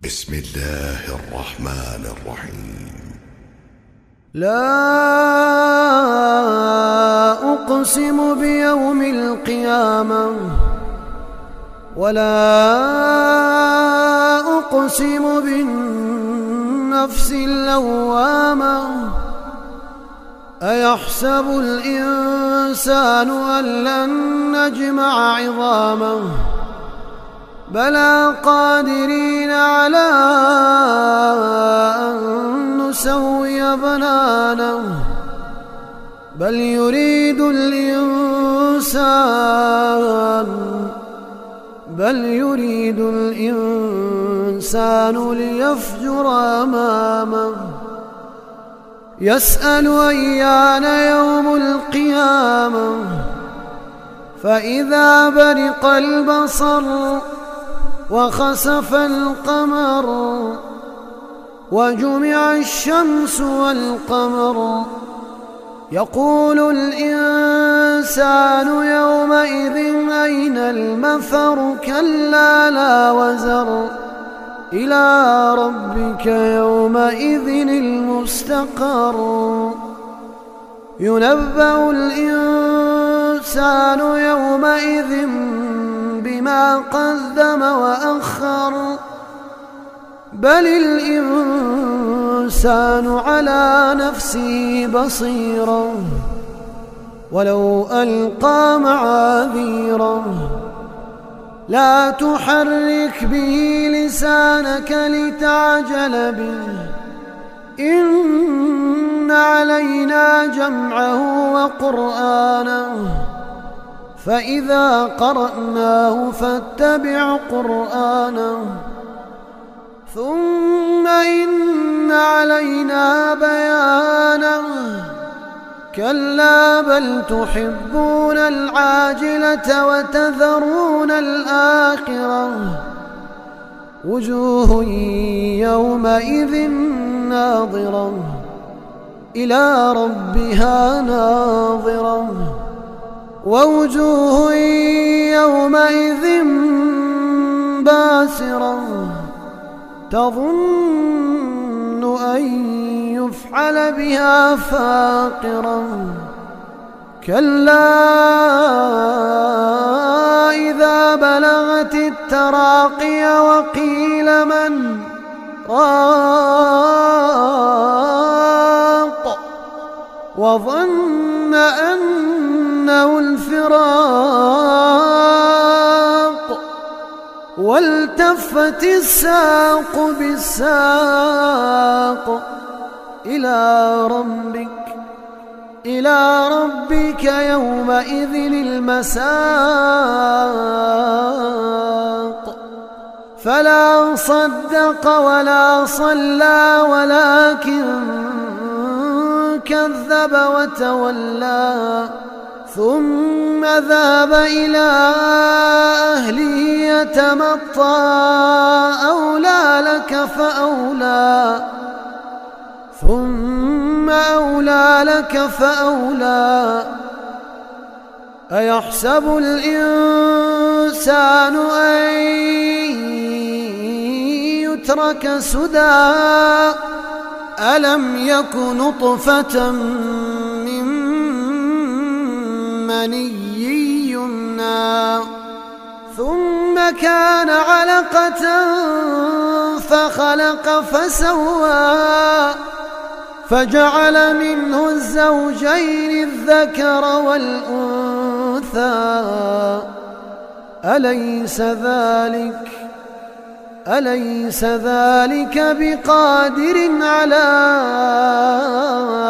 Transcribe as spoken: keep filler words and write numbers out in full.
بسم الله الرحمن الرحيم. لا أقسم بيوم القيامة ولا أقسم بالنفس اللوامة. أيحسب الإنسان أن لن نجمع عظامه بلى قادرين على أن نسوي بنانه. بل يريد الإنسان بل يريد الإنسان ليفجر أمامه. يسأل أيان يوم القيامة فإذا برق البصر وخسف القمر وجمع الشمس والقمر. يقول الإنسان يومئذ أين المفر. كلا لا وزر إلى ربك يومئذ المستقر. ينبأ الإنسان يومئذ بما قدم وأخر. بل الإنسان على نفسه بصيرة ولو ألقى معاذيره. لا تحرك به لسانك لتعجل به. إن علينا جمعه وقرآنه فإذا قرأناه فاتبع قرآنه. ثم إن علينا بيانه. كلا بل تحبون العاجلة وتذرون الآخرة. وجوه يومئذ ناظرة إلى ربها ناظرة. ووجوه يومئذ باسرة تظن أن يفعل بها فاقرة. كلا إذا بلغت التراقي وقيل من راق وظن أنه الفراق والتفت الساق بالساق. إلى ربك إلى ربك يومئذ المساق. فلا صدق ولا صلى ولكن كذب وتولى. ثم ذهب إلى أهله يتمطى. أولى لك فأولى ثم أولى لك فأولى. أيحسب الإنسان أن يترك سدى. ألم يك نطفة من مني يمنى ثم كان علقة فخلق فسوى فجعل منه الزوجين الذكر والأنثى. أليس ذلك أليس ذلك بقادر على